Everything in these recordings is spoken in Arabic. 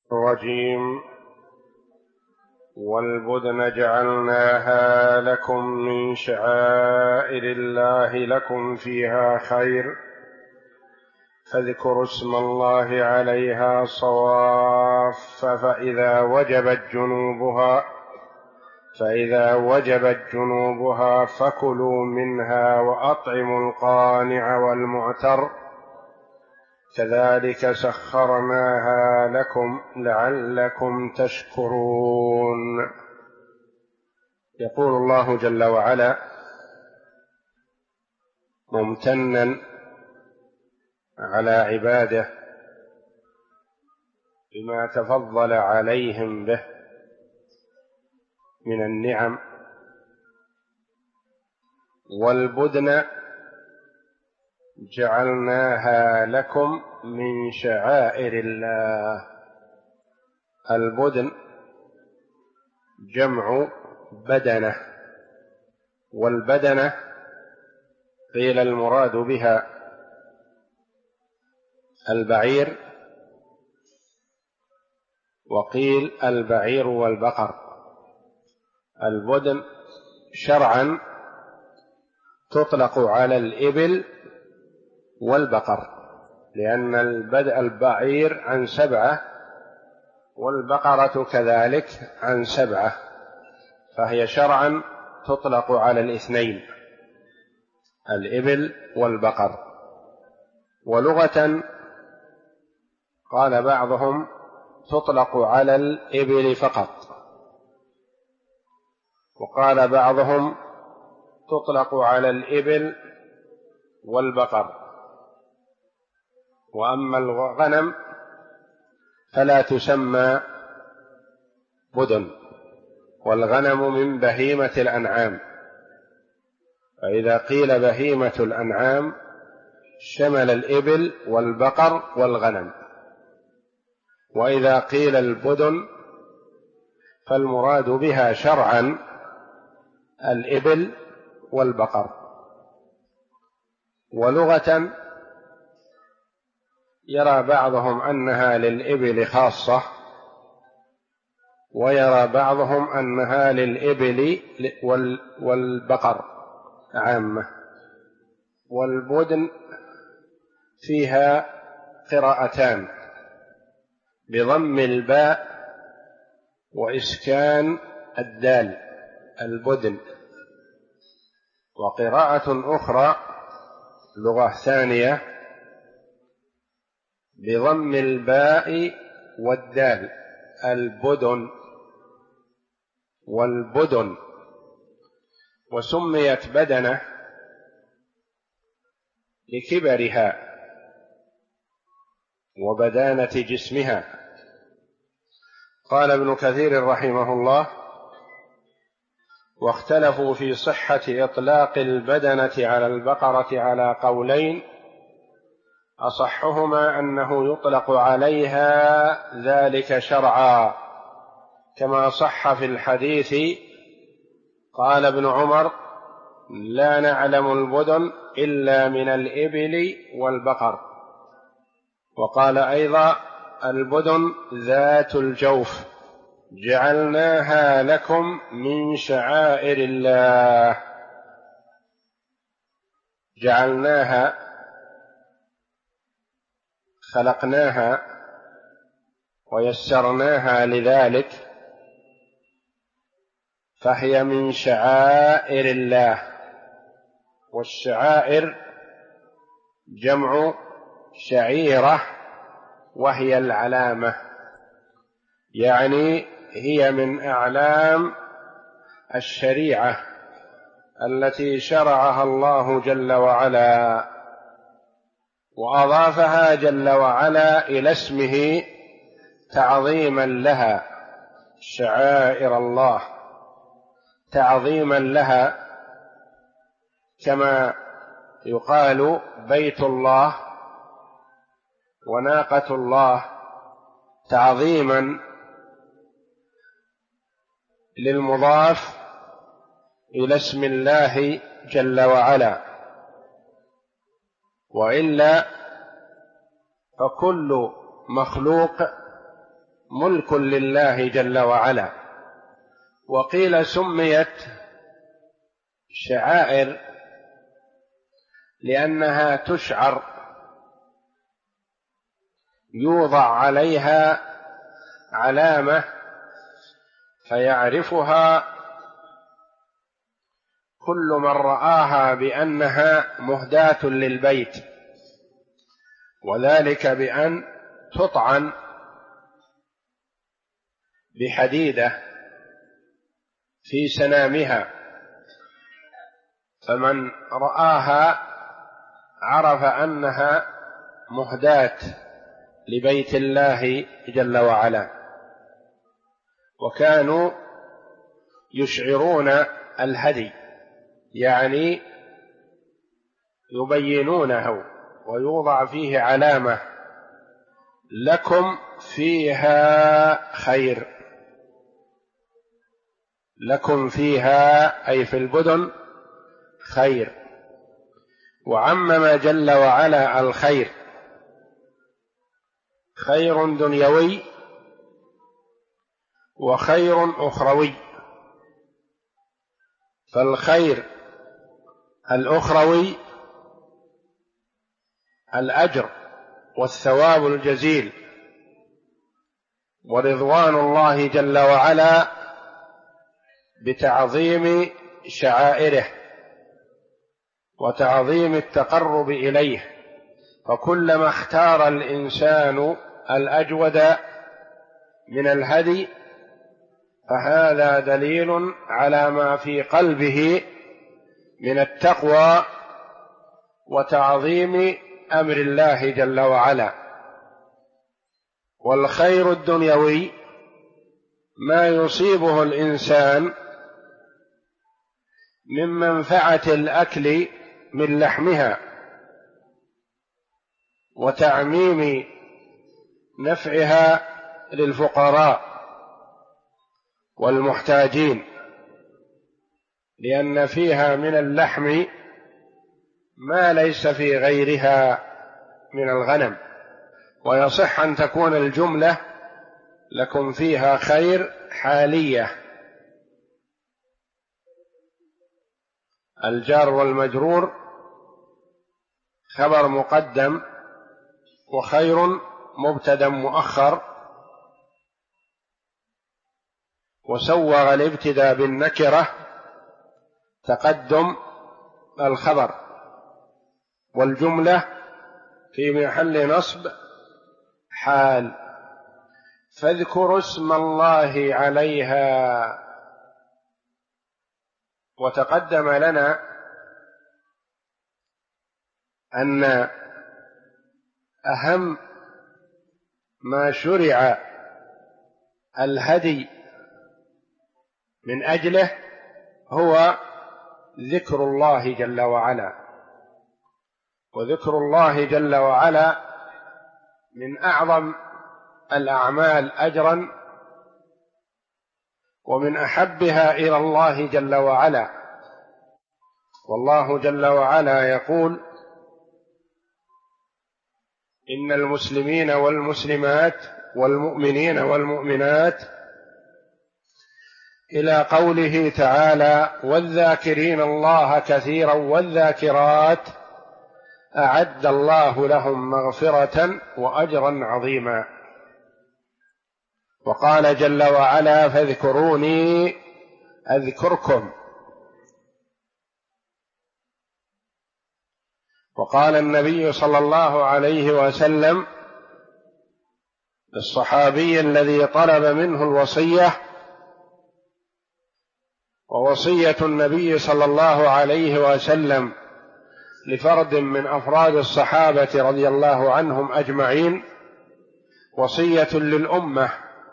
الرجيم. والبدن جعلناها لكم من شعائر الله لكم فيها خير فاذكروا اسم الله عليها صواف فإذا وجبت جنوبها فكلوا منها وأطعموا القانع والمعتر كذلك سخرناها لكم لعلكم تشكرون. يقول الله جل وعلا ممتنا على عباده بما تفضل عليهم به من النعم: والبدن جعلناها لكم من شعائر الله. البدن جمع بدنة، والبدنة قيل المراد بها البعير، وقيل البعير والبقر. البدن شرعا تطلق على الإبل والبقر، لأن البعير عن 7 والبقرة كذلك عن 7، فهي شرعا تطلق على الاثنين، الإبل والبقر. ولغة قال بعضهم تطلق على الإبل فقط، وقال بعضهم تطلق على الإبل والبقر. وأما الغنم فلا تسمى بدن، والغنم من بهيمة الأنعام، فإذا قيل بهيمة الأنعام شمل الإبل والبقر والغنم، وإذا قيل البدن فالمراد بها شرعا الإبل والبقر. ولغة يرى بعضهم أنها للإبل خاصة، ويرى بعضهم أنها للإبل والبقر عامة. والبدن فيها قراءتان بضم الباء وإسكان الدال، البدن. وقراءة أخرى لغة ثانية بضم الباء والدال، البدن والبدن. وسميت بدنة لكبرها وبدانة جسمها. قال ابن كثير رحمه الله: واختلفوا في صحة إطلاق البدنة على البقرة على قولين، أصحهما أنه يطلق عليها ذلك شرعا، كما صح في الحديث قال ابن عمر: لا نعلم البدن إلا من الإبل والبقر. وقال أيضا: البدن ذات الجوف جعلناها لكم من شعائر الله. جعلناها خلقناها ويسرناها لذلك، فهي من شعائر الله. والشعائر جمع شعيرة، وهي العلامة، يعني هي من أعلام الشريعة التي شرعها الله جل وعلا، وأضافها جل وعلا إلى اسمه تعظيما لها، شعائر الله تعظيما لها، كما يقال بيت الله وناقة الله تعظيما للمضاف إلى اسم الله جل وعلا. وإلا فكل مخلوق ملك لله جل وعلا. وقيل سميت شعائر لأنها تشعر، يوضع عليها علامة فيعرفها كل من رآها بأنها مهداة للبيت، وذلك بأن تطعن بحديدة في سنامها، فمن رآها عرف أنها مهداة لبيت الله جل وعلا. وكانوا يشعرون الهدي، يعني يبينونه ويوضع فيه علامة: لكم فيها خير، لكم فيها أي في البدن خير. وعمم جل وعلا الخير، خير دنيوي وخير أخروي. فالخير الأخروي الأجر والثواب الجزيل ورضوان الله جل وعلا بتعظيم شعائره وتعظيم التقرب إليه. فكلما اختار الإنسان الأجود من الهدي فهذا دليل على ما في قلبه من التقوى وتعظيم أمر الله جل وعلا. والخير الدنيوي ما يصيبه الإنسان من منفعة الأكل من لحمها وتعميم نفعها للفقراء والمحتاجين، لأن فيها من اللحم ما ليس في غيرها من الغنم. ويصح أن تكون الجملة لكم فيها خير حالية، الجار والمجرور خبر مقدم وخير مبتدأ مؤخر، وسوغ الابتداء بالنكرة تقدم الخبر، والجملة في محل نصب حال. فاذكروا اسم الله عليها. وتقدم لنا أن أهم ما شرع الهدي من أجله هو ذكر الله جل وعلا. وذكر الله جل وعلا من أعظم الأعمال أجرا ومن أحبها إلى الله جل وعلا. والله جل وعلا يقول: إن المسلمين والمسلمات والمؤمنين والمؤمنات، إلى قوله تعالى: والذاكرين الله كثيرا والذاكرات أعد الله لهم مغفرة وأجرا عظيما. وقال جل وعلا: فاذكروني أذكركم. وقال النبي صلى الله عليه وسلم للصحابي الذي طلب منه الوصية، ووصية النبي صلى الله عليه وسلم لفرد من أفراد الصحابة رضي الله عنهم أجمعين وصية للأمة.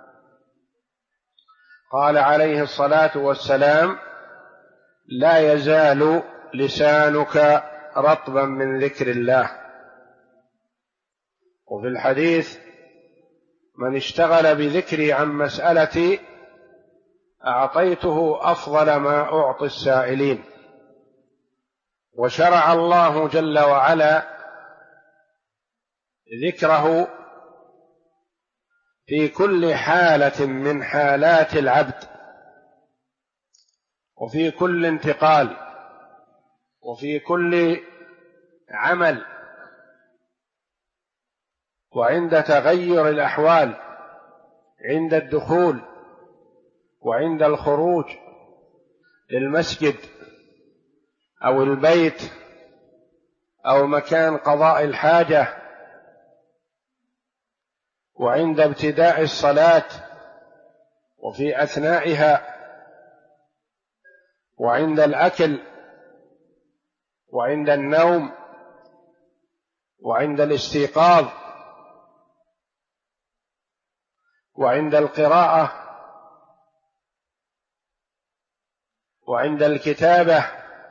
قال عليه الصلاة والسلام: لا يزال لسانك رطبا من ذكر الله. وفي الحديث: من اشتغل بذكري عن مسألتي أعطيته أفضل ما أعطي السائلين. وشرع الله جل وعلا ذكره في كل حالة من حالات العبد، وفي كل انتقال، وفي كل عمل، وعند تغير الأحوال، عند الدخول وعند الخروج للمسجد أو البيت أو مكان قضاء الحاجة، وعند ابتداء الصلاة وفي أثنائها، وعند الأكل وعند النوم وعند الاستيقاظ وعند القراءة وعند الكتابة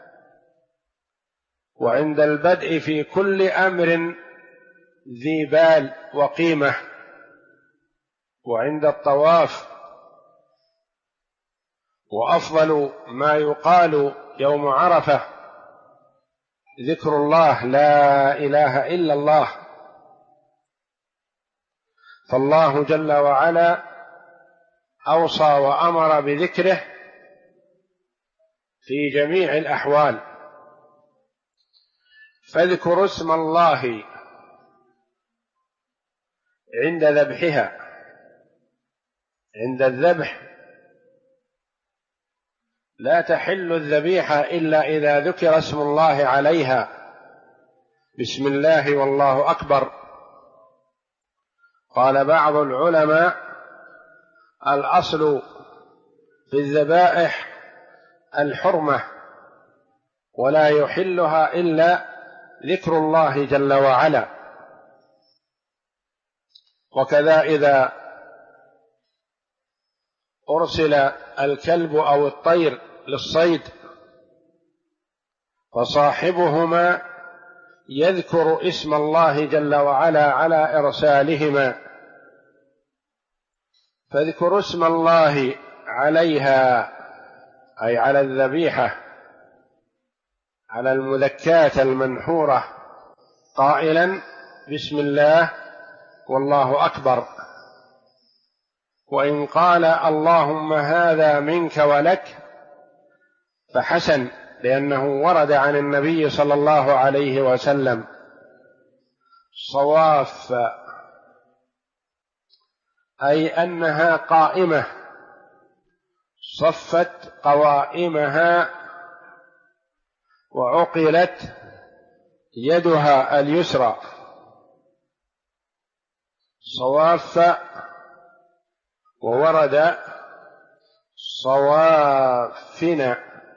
وعند البدء في كل أمر ذي بال وقيمة، وعند الطواف. وأفضل ما يقال يوم عرفة ذكر الله، لا إله إلا الله. فالله جل وعلا أوصى وأمر بذكره في جميع الأحوال. فاذكروا اسم الله عند ذبحها، عند الذبح لا تحل الذبيحة إلا إذا ذكر اسم الله عليها، بسم الله والله أكبر. قال بعض العلماء: الأصل في الذبائح الحرمة، ولا يحلها إلا ذكر الله جل وعلا. وكذا إذا أرسل الكلب أو الطير للصيد فصاحبهما يذكر اسم الله جل وعلا على إرسالهما، فاذكروا اسم الله عليها، أي على الذبيحة، على المذكاة المنحورة، قائلا بسم الله والله أكبر. وإن قال اللهم هذا منك ولك فحسن، لأنه ورد عن النبي صلى الله عليه وسلم: صواف، أي أنها قائمة، صفت قوائمها وعقلت يدها اليسرى. صواف، وورد صوافنا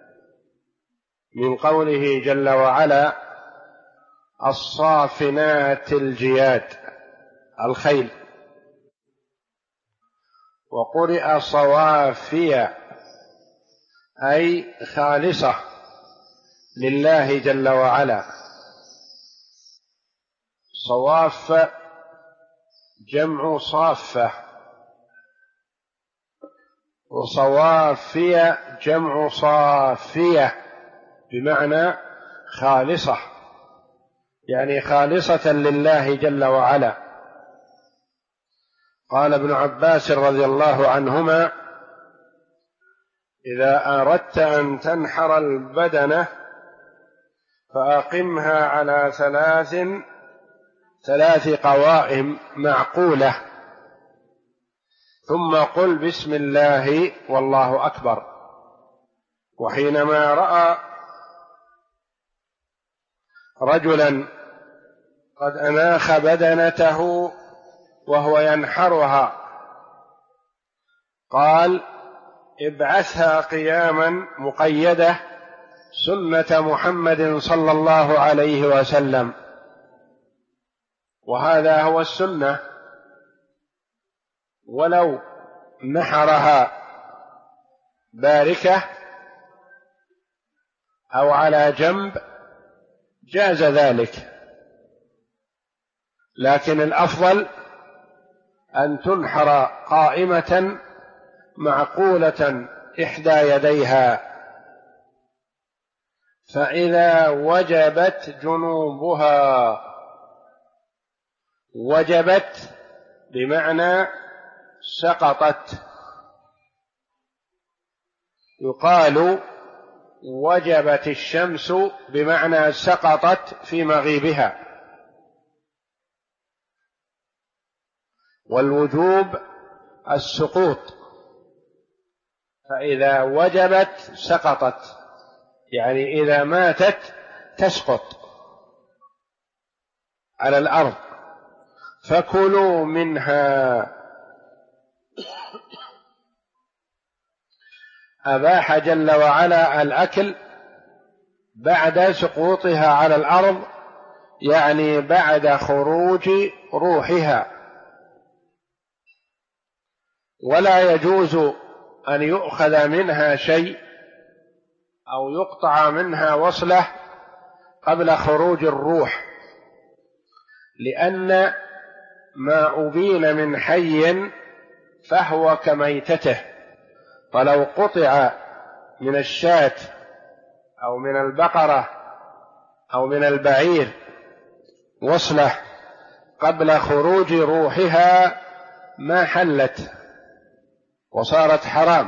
من قوله جل وعلا: الصافنات الجياد، الخيل. وقرئ صوافيا، أي خالصة لله جل وعلا. صواف جمع صافة، وصوافية جمع صافية، بمعنى خالصة، يعني خالصة لله جل وعلا. قال ابن عباس رضي الله عنهما: إذا أردت أن تنحر البدنة فأقمها على ثلاث قوائم معقولة، ثم قل بسم الله والله أكبر. وحينما رأى رجلا قد أناخ بدنته وهو ينحرها قال: ابعثها قياما مقيدة سنة محمد صلى الله عليه وسلم. وهذا هو السنة، ولو نحرها باركة أو على جنب جاز ذلك، لكن الأفضل أن تنحر قائمة معقولة إحدى يديها، فإذا وجبت جنوبها، وجبت بمعنى سقطت يقال وجبت الشمس بمعنى سقطت في مغيبها، والوجوب السقوط، فإذا وجبت سقطت، يعني إذا ماتت تسقط على الأرض. فكلوا منها. أباح جل وعلا الأكل بعد سقوطها على الأرض، يعني بعد خروج روحها، ولا يجوز أن يؤخذ منها شيء أو يقطع منها وصلة قبل خروج الروح، لأن ما أبين من حي فهو كميتته، فلو قطع من الشاة أو من البقرة أو من البعير وصلة قبل خروج روحها ما حلت وصارت حرام.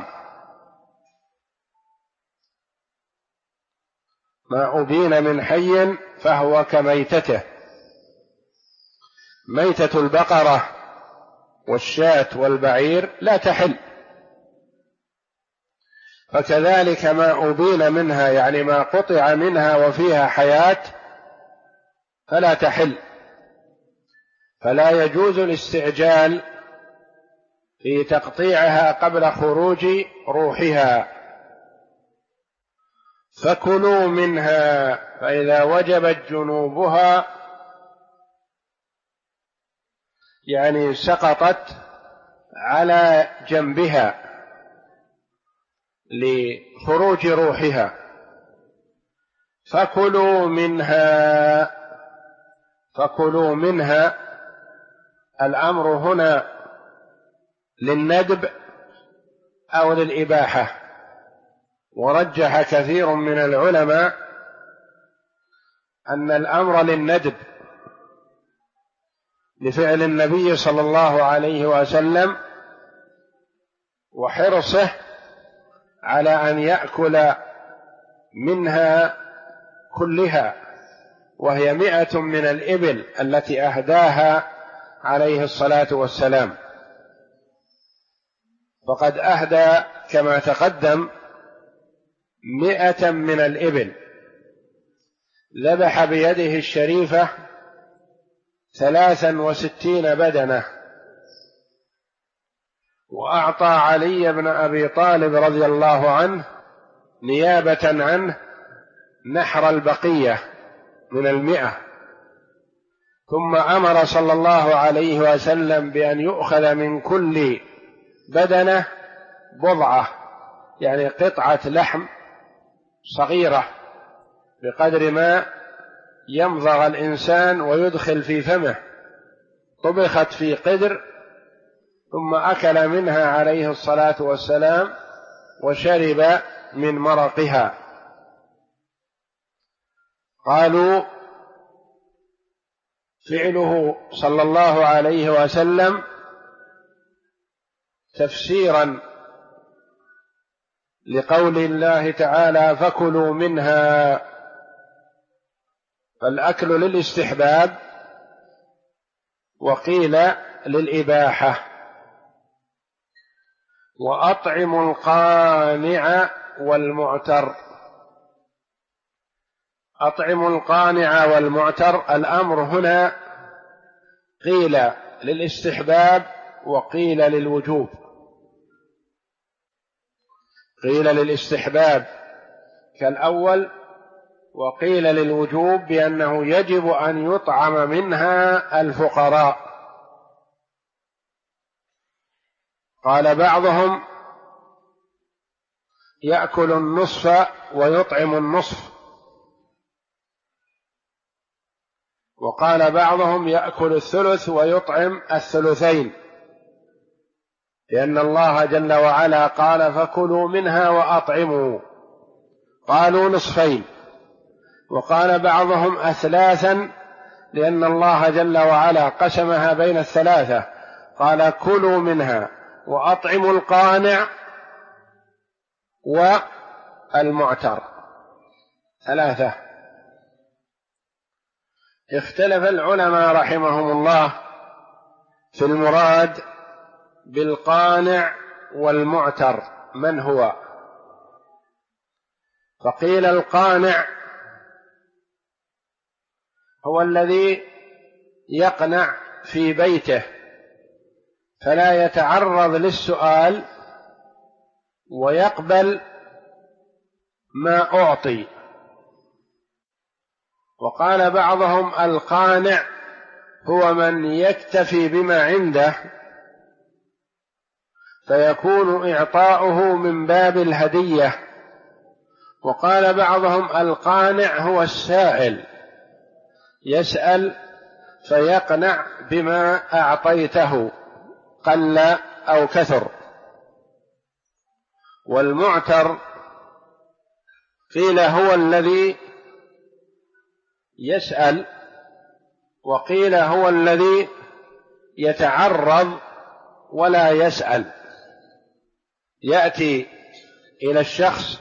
ما أبين من حي فهو كميتته، ميتة البقرة والشاة والبعير لا تحل، فكذلك ما أبين منها يعني ما قطع منها وفيها حياة فلا تحل، فلا يجوز الاستعجال في تقطيعها قبل خروج روحها. فكلوا منها، فإذا وجبت جنوبها يعني سقطت على جنبها لخروج روحها، فكلوا منها. فكلوا منها الأمر هنا للندب أو للإباحة، ورجح كثير من العلماء أن الأمر للندب لفعل النبي صلى الله عليه وسلم وحرصه على أن يأكل منها كلها، وهي 100 من الإبل التي أهداها عليه الصلاة والسلام، فقد أهدى كما تقدم 100 من الإبل، ذبح بيده الشريفة 63 بدنة، وأعطى علي بن أبي طالب رضي الله عنه نيابة عنه نحر البقية من 100، ثم أمر صلى الله عليه وسلم بأن يؤخذ من كل بدنة بضعة، يعني قطعة لحم صغيرة بقدر ما يمضغ الإنسان ويدخل في فمه، طبخت في قدر، ثم أكل منها عليه الصلاة والسلام وشرب من مرقها. قالوا فعله صلى الله عليه وسلم تفسيرا لقول الله تعالى فكلوا منها، فالأكل للاستحباب وقيل للإباحة. وأطعموا القانع والمعتر. أطعموا القانع والمعتر، الأمر هنا قيل للاستحباب وقيل للوجوب. قيل للاستحباب كالأول، وقيل للوجوب بأنه يجب أن يطعم منها الفقراء. قال بعضهم يأكل النصف ويطعم النصف، وقال بعضهم يأكل الثلث ويطعم الثلثين، لأن الله جل وعلا قال فكلوا منها وأطعموا، قالوا نصفين. وقال بعضهم أثلاثا، لأن الله جل وعلا قسمها بين الثلاثة، قال كلوا منها وأطعموا القانع والمعتر، ثلاثة. اختلف العلماء رحمهم الله في المراد بالقانع والمعتر من هو. فقيل القانع هو الذي يقنع في بيته فلا يتعرض للسؤال ويقبل ما أعطي. وقال بعضهم القانع هو من يكتفي بما عنده فيكون إعطاؤه من باب الهدية. وقال بعضهم القانع هو السائل، يسأل فيقنع بما أعطيته قل أو كثر. والمعتر قيل هو الذي يسأل، وقيل هو الذي يتعرض ولا يسأل، يأتي إلى الشخص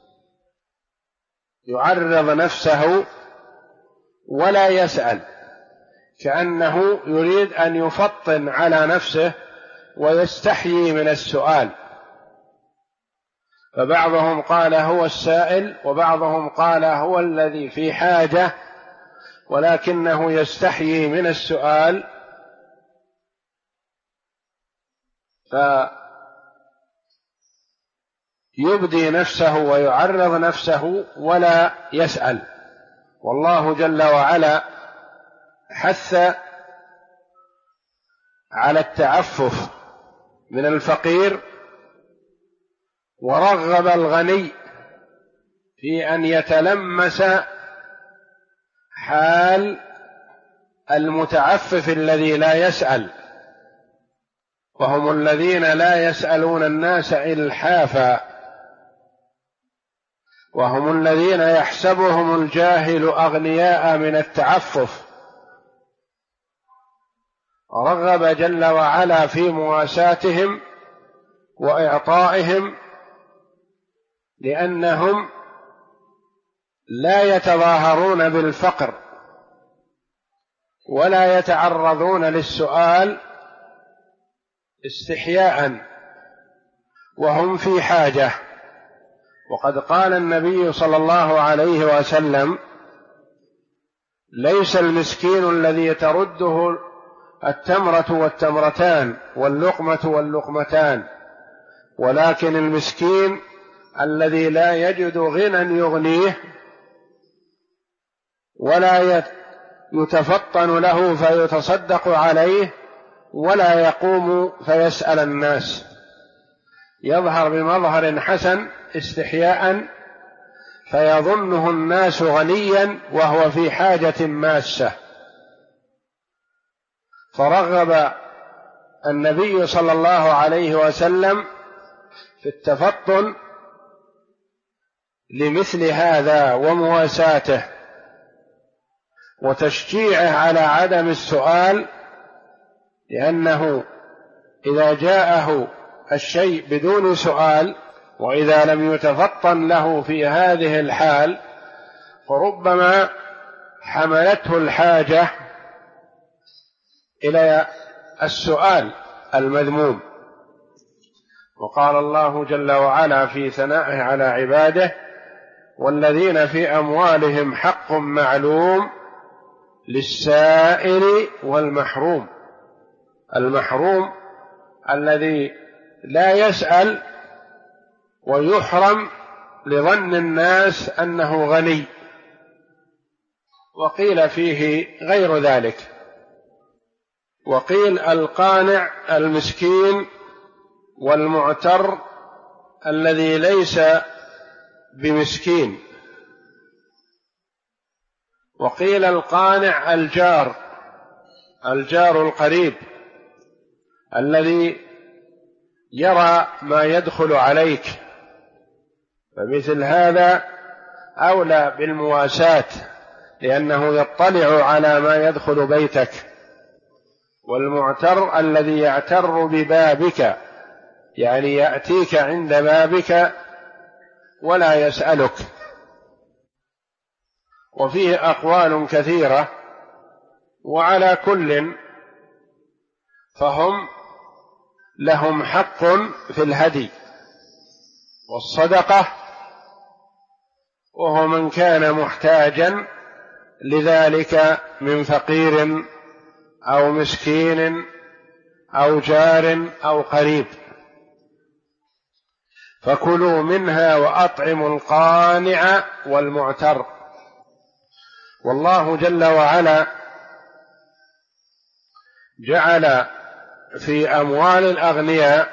يعرض نفسه ولا يسأل، كأنه يريد أن يفطن على نفسه ويستحيي من السؤال. فبعضهم قال هو السائل، وبعضهم قال هو الذي في حاجة ولكنه يستحيي من السؤال فيبدي نفسه ويعرض نفسه ولا يسأل. والله جل وعلا حث على التعفف من الفقير، ورغب الغني في أن يتلمس حال المتعفف الذي لا يسأل، وهم الذين لا يسألون الناس إلحافا، وهم الذين يحسبهم الجاهل أغنياء من التعفف. رغب جل وعلا في مواساتهم وإعطائهم، لأنهم لا يتظاهرون بالفقر ولا يتعرضون للسؤال استحياء وهم في حاجة. وقد قال النبي صلى الله عليه وسلم: ليس المسكين الذي ترده التمرة والتمرتان واللقمة واللقمتان، ولكن المسكين الذي لا يجد غنى يغنيه ولا يتفطن له فيتصدق عليه ولا يقوم فيسأل الناس، يظهر بمظهر حسن استحياء فيظنه الناس غنيا وهو في حاجة ماسة. فرغب النبي صلى الله عليه وسلم في التفطن لمثل هذا ومواساته وتشجيعه على عدم السؤال، لأنه إذا جاءه الشيء بدون سؤال وإذا لم يتفطن له في هذه الحال فربما حملته الحاجة إلى السؤال المذموم. وقال الله جل وعلا في ثنائه على عباده: والذين في أموالهم حق معلوم للسائل والمحروم. المحروم الذي لا يسأل ويحرم لظن الناس أنه غني، وقيل فيه غير ذلك. وقيل القانع المسكين، والمعتر الذي ليس بمسكين. وقيل القانع الجار القريب الذي يرى ما يدخل عليك، فمثل هذا أولى بالمواساة لأنه يطلع على ما يدخل بيتك. والمعتر الذي يعتر ببابك يعني يأتيك عند بابك ولا يسألك. وفيه أقوال كثيرة، وعلى كل فهم لهم حق في الهدي والصدقة، وهو من كان محتاجا لذلك من فقير أو مسكين أو جار أو قريب. فكلوا منها وأطعموا القانع والمعتر. والله جل وعلا جعل في أموال الأغنياء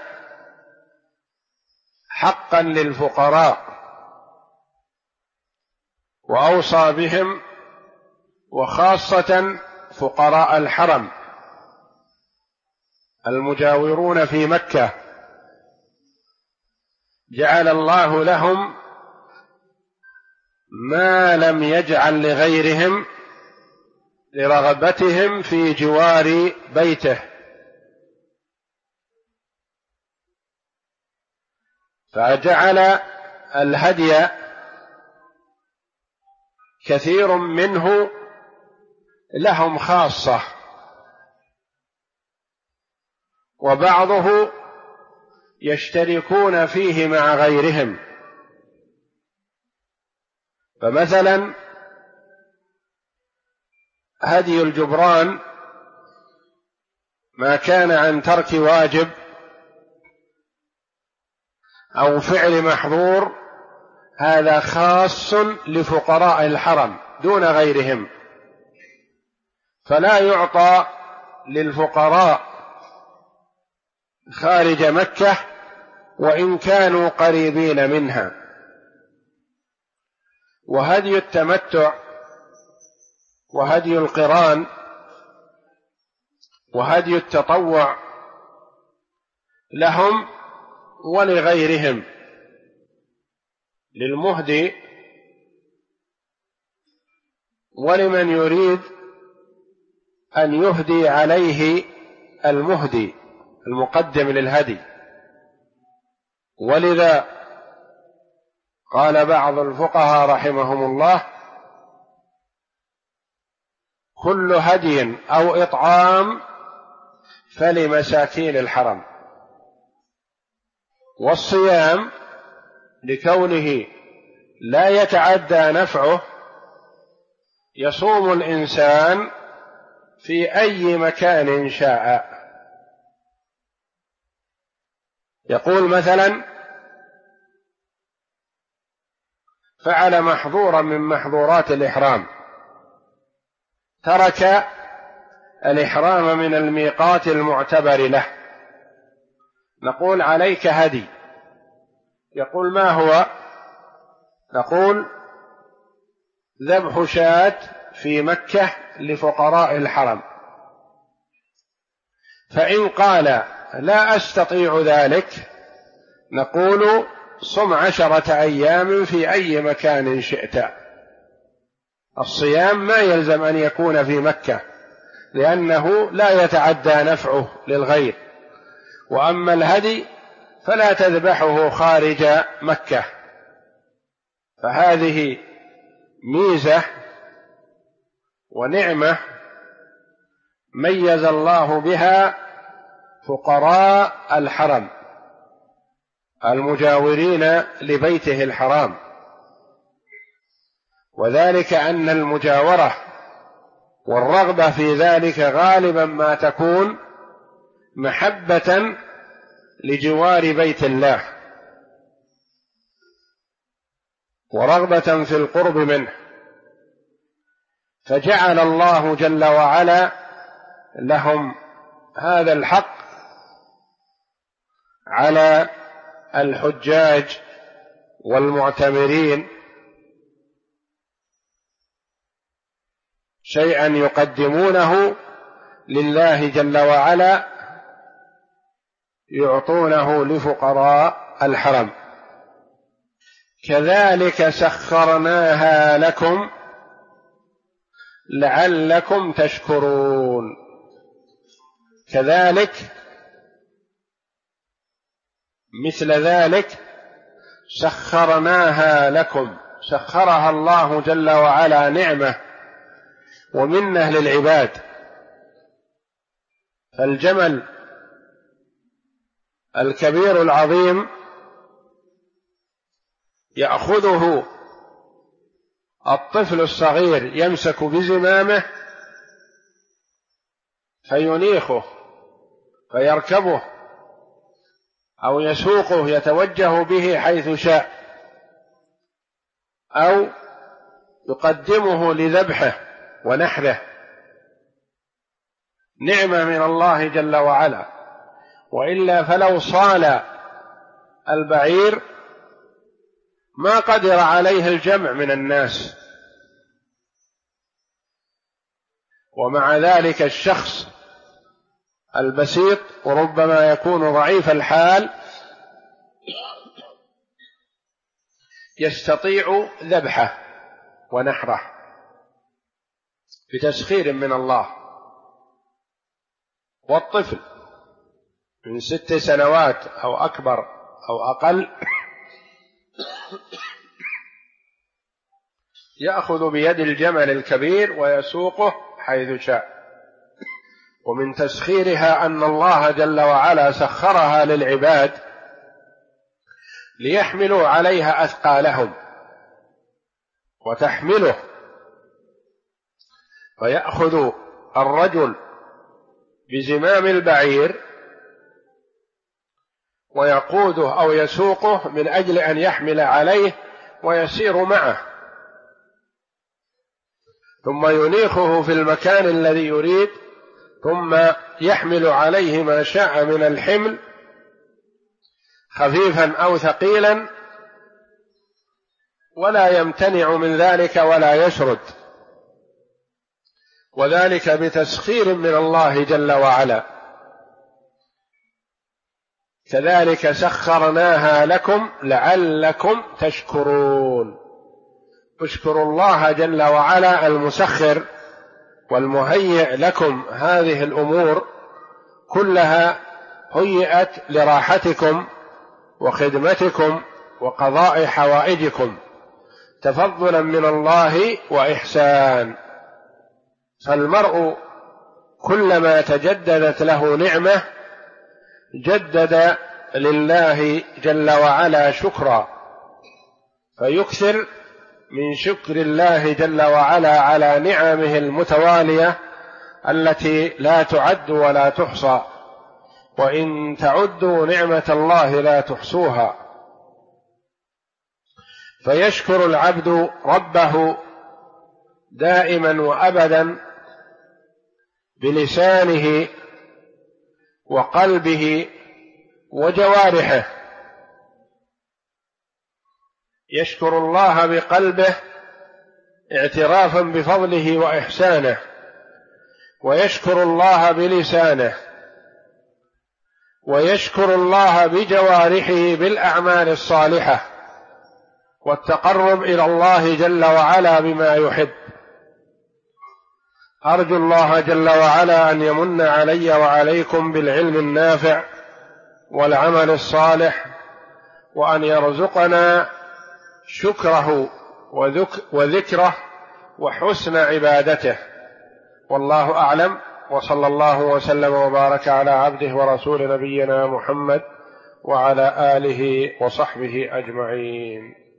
حقا للفقراء، وأوصى بهم، وخاصة فقراء الحرم المجاورون في مكة، جعل الله لهم ما لم يجعل لغيرهم لرغبتهم في جوار بيته. فجعل الهدي كثير منه لهم خاصة، وبعضه يشتركون فيه مع غيرهم. فمثلا هدي الجبران ما كان عن ترك واجب أو فعل محظور، هذا خاص لفقراء الحرم دون غيرهم، فلا يعطى للفقراء خارج مكة وإن كانوا قريبين منها. وهدي التمتع وهدي القران وهدي التطوع لهم ولغيرهم، للمهدي ولمن يريد أن يهدي عليه المهدي المقدم للهدي. ولذا قال بعض الفقهاء رحمهم الله: كل هدي أو إطعام فلمساكين الحرم. والصيام لكونه لا يتعدى نفعه يصوم الإنسان في أي مكان شاء. يقول مثلا: فعل محظورا من محظورات الإحرام، ترك الإحرام من الميقات المعتبر له، نقول: عليك هدي. يقول: ما هو؟ نقول: ذبح شاة في مكة لفقراء الحرم. فإن قال: لا أستطيع ذلك، نقول: صم 10 أيام في أي مكان شئت. الصيام ما يلزم أن يكون في مكة، لأنه لا يتعدى نفعه للغير. وأما الهدي فلا تذبحه خارج مكة. فهذه ميزة ونعمة ميز الله بها فقراء الحرم المجاورين لبيته الحرام، وذلك أن المجاورة والرغبة في ذلك غالبا ما تكون محبة لجوار بيت الله ورغبة في القرب منه. فجعل الله جل وعلا لهم هذا الحق على الحجاج والمعتمرين، شيئا يقدمونه لله جل وعلا يعطونه لفقراء الحرم. كذلك سخرناها لكم لعلكم تشكرون. كذلك مثل ذلك سخرناها لكم، سخرها الله جل وعلا نعمة ومنة للعباد. فالجمل الكبير العظيم يأخذه الطفل الصغير يمسك بزمامه فينيخه فيركبه أو يسوقه يتوجه به حيث شاء، أو يقدمه لذبحه ونحره، نعمة من الله جل وعلا. وإلا فلو صال البعير ما قدر عليه الجمع من الناس. ومع ذلك الشخص البسيط وربما يكون ضعيف الحال يستطيع ذبحه ونحره بتسخير من الله. والطفل من 6 سنوات أو أكبر أو أقل يأخذ بيد الجمل الكبير ويسوقه حيث شاء. ومن تسخيرها أن الله جل وعلا سخرها للعباد ليحملوا عليها أثقالهم وتحمله، فيأخذ الرجل بزمام البعير ويقوده أو يسوقه من أجل أن يحمل عليه ويسير معه، ثم ينيخه في المكان الذي يريد، ثم يحمل عليه ما شاء من الحمل خفيفا أو ثقيلا، ولا يمتنع من ذلك ولا يشرد، وذلك بتسخير من الله جل وعلا. كذلك سخرناها لكم لعلكم تشكرون. اشكروا الله جل وعلا المسخر والمهيئ لكم هذه الأمور كلها، هيئت لراحتكم وخدمتكم وقضاء حوائجكم تفضلا من الله وإحسان. فالمرء كلما تجددت له نعمة جدد لله جل وعلا شكرا، فيكثر من شكر الله جل وعلا على نعمه المتوالية التي لا تعد ولا تحصى، وإن تعدوا نعمة الله لا تحصوها. فيشكر العبد ربه دائما وأبدا بلسانه وقلبه وجوارحه. يشكر الله بقلبه اعترافا بفضله وإحسانه، ويشكر الله بلسانه، ويشكر الله بجوارحه بالأعمال الصالحة والتقرب إلى الله جل وعلا بما يحب. أرجو الله جل وعلا أن يمن علي وعليكم بالعلم النافع والعمل الصالح، وأن يرزقنا شكره وذكره وحسن عبادته. والله أعلم، وصلى الله وسلم وبارك على عبده ورسول نبينا محمد وعلى آله وصحبه أجمعين.